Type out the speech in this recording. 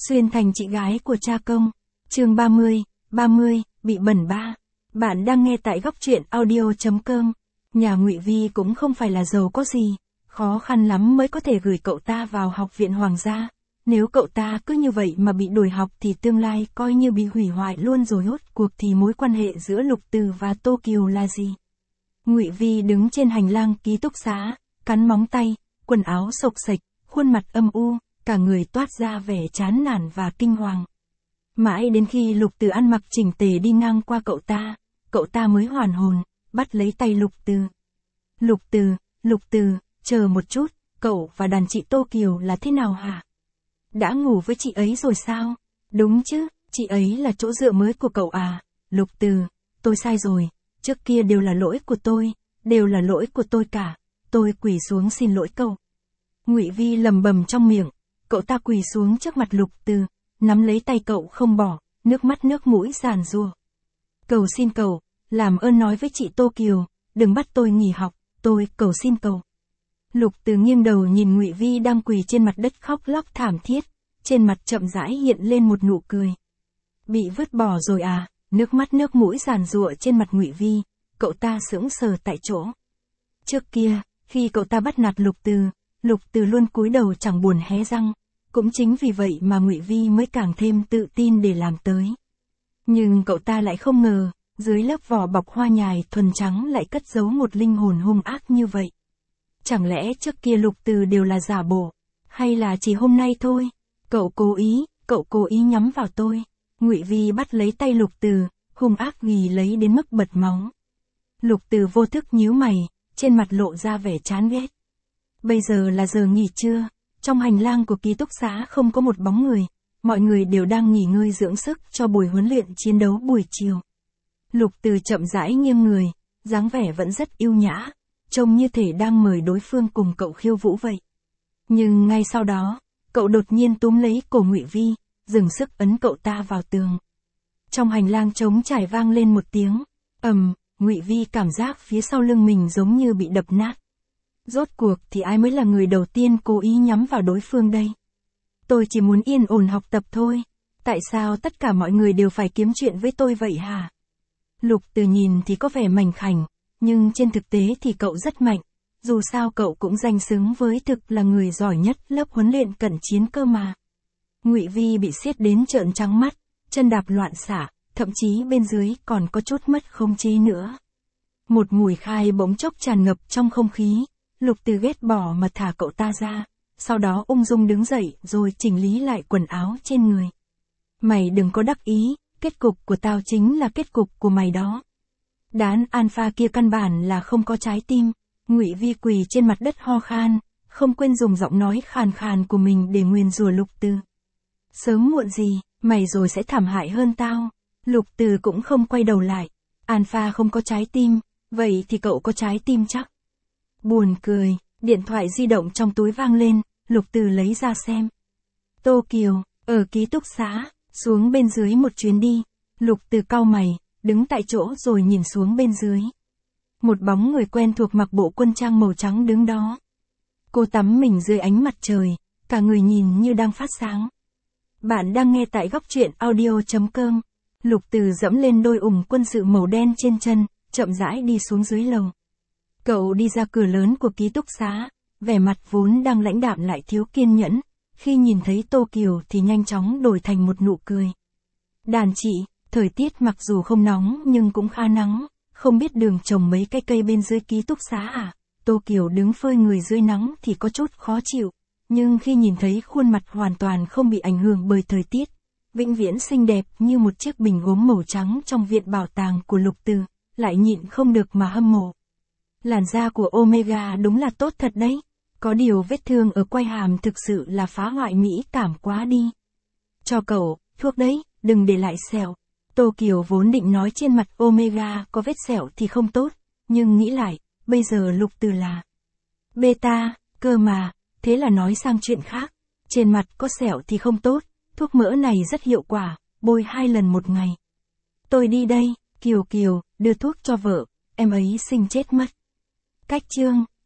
Xuyên thành chị gái của cha công. Chương 30, bị bẩn ba. Bạn đang nghe tại góc truyện audio.com. Nhà Ngụy Vi cũng không phải là giàu có gì, khó khăn lắm mới có thể gửi cậu ta vào học viện hoàng gia. Nếu cậu ta cứ như vậy mà bị đuổi học thì tương lai coi như bị hủy hoại luôn rồi. Rốt cuộc thì mối quan hệ giữa Lục Từ và Tô Kiều là gì? Ngụy Vi đứng trên hành lang ký túc xá, cắn móng tay, quần áo xộc xệch, khuôn mặt âm u, cả người toát ra vẻ chán nản và kinh hoàng. Mãi đến khi Lục Từ ăn mặc chỉnh tề đi ngang qua cậu ta mới hoàn hồn, bắt lấy tay Lục Từ. Lục Từ, chờ một chút, cậu và đàn chị Tô Kiều là thế nào hả? Đã ngủ với chị ấy rồi sao? Đúng chứ, chị ấy là chỗ dựa mới của cậu à? Lục Từ, tôi sai rồi, trước kia đều là lỗi của tôi cả, tôi quỳ xuống xin lỗi cậu. Ngụy Vi lầm bầm trong miệng, cậu ta quỳ xuống trước mặt Lục Từ, nắm lấy tay cậu không bỏ, nước mắt nước mũi giàn giụa. Cầu xin cậu, làm ơn nói với chị Tô Kiều, đừng bắt tôi nghỉ học, tôi cầu xin cậu. Lục Từ nghiêng đầu nhìn Ngụy Vi đang quỳ trên mặt đất khóc lóc thảm thiết, trên mặt chậm rãi hiện lên một nụ cười. Bị vứt bỏ rồi à? Nước mắt nước mũi giàn giụa trên mặt Ngụy Vi, cậu ta sững sờ tại chỗ. Trước kia, khi cậu ta bắt nạt Lục Từ luôn cúi đầu chẳng buồn hé răng, cũng chính vì vậy mà Ngụy Vi mới càng thêm tự tin để làm tới. Nhưng cậu ta lại không ngờ, dưới lớp vỏ bọc hoa nhài thuần trắng lại cất giấu một linh hồn hung ác như vậy. Chẳng lẽ trước kia Lục Từ đều là giả bộ, hay là chỉ hôm nay thôi? Cậu cố ý nhắm vào tôi. Ngụy Vi bắt lấy tay Lục Từ, hung ác ghì lấy đến mức bật máu. Lục Từ vô thức nhíu mày, trên mặt lộ ra vẻ chán ghét. Bây giờ là giờ nghỉ trưa, trong hành lang của ký túc xá không có một bóng người, mọi người đều đang nghỉ ngơi dưỡng sức cho buổi huấn luyện chiến đấu buổi chiều. Lục Từ chậm rãi nghiêng người, dáng vẻ vẫn rất yêu nhã, trông như thể đang mời đối phương cùng cậu khiêu vũ vậy. Nhưng ngay sau đó, cậu đột nhiên túm lấy cổ Ngụy Vi, dừng sức ấn cậu ta vào tường. Trong hành lang trống trải vang lên một tiếng ầm, Ngụy Vi cảm giác phía sau lưng mình giống như bị đập nát. Rốt cuộc thì ai mới là người đầu tiên cố ý nhắm vào đối phương đây? Tôi chỉ muốn yên ổn học tập thôi, tại sao tất cả mọi người đều phải kiếm chuyện với tôi vậy hả? Lục Từ nhìn thì có vẻ mảnh khảnh, nhưng trên thực tế thì cậu rất mạnh, dù sao cậu cũng danh xứng với thực là người giỏi nhất lớp huấn luyện cận chiến cơ mà. Ngụy Vi bị siết đến trợn trắng mắt, chân đạp loạn xạ, thậm chí bên dưới còn có chút mất khống chế nữa. Một mùi khai bỗng chốc tràn ngập trong không khí, Lục Từ ghét bỏ mà thả cậu ta ra, sau đó ung dung đứng dậy rồi chỉnh lý lại quần áo trên người. Mày đừng có đắc ý, kết cục của tao chính là kết cục của mày đó. Đám alpha kia căn bản là không có trái tim. Ngụy Vi quỳ trên mặt đất ho khan, không quên dùng giọng nói khàn khàn của mình để nguyền rủa Lục Từ. Sớm muộn gì, mày rồi sẽ thảm hại hơn tao. Lục Từ cũng không quay đầu lại. Alpha không có trái tim, vậy thì cậu có trái tim chắc. Buồn cười, điện thoại di động trong túi vang lên, Lục Từ lấy ra xem. Tô Kiều, ở ký túc xá, xuống bên dưới một chuyến đi. Lục Từ cau mày, đứng tại chỗ rồi nhìn xuống bên dưới. Một bóng người quen thuộc mặc bộ quân trang màu trắng đứng đó. Cô tắm mình dưới ánh mặt trời, cả người nhìn như đang phát sáng. Bạn đang nghe tại góc truyện audio.com. Lục Từ dẫm lên đôi ủng quân sự màu đen trên chân, chậm rãi đi xuống dưới lầu. Cậu đi ra cửa lớn của ký túc xá, vẻ mặt vốn đang lãnh đạm lại thiếu kiên nhẫn, khi nhìn thấy Tô Kiều thì nhanh chóng đổi thành một nụ cười. Đàn chị, thời tiết mặc dù không nóng nhưng cũng khá nắng, không biết đường trồng mấy cái cây bên dưới ký túc xá à? Tô Kiều đứng phơi người dưới nắng thì có chút khó chịu, nhưng khi nhìn thấy khuôn mặt hoàn toàn không bị ảnh hưởng bởi thời tiết, vĩnh viễn xinh đẹp như một chiếc bình gốm màu trắng trong viện bảo tàng của Lục Từ, lại nhịn không được mà hâm mộ. Làn da của Omega đúng là tốt thật đấy, có điều vết thương ở quai hàm thực sự là phá hoại mỹ cảm quá đi. Cho cậu, thuốc đấy, đừng để lại sẹo. Tô Kiều vốn định nói trên mặt Omega có vết sẹo thì không tốt, nhưng nghĩ lại, bây giờ Lục Từ là beta, cơ mà, thế là nói sang chuyện khác. Trên mặt có sẹo thì không tốt, thuốc mỡ này rất hiệu quả, bôi 2 lần một ngày. Tôi đi đây, Kiều, đưa thuốc cho vợ, em ấy sinh chết mất. Cách chương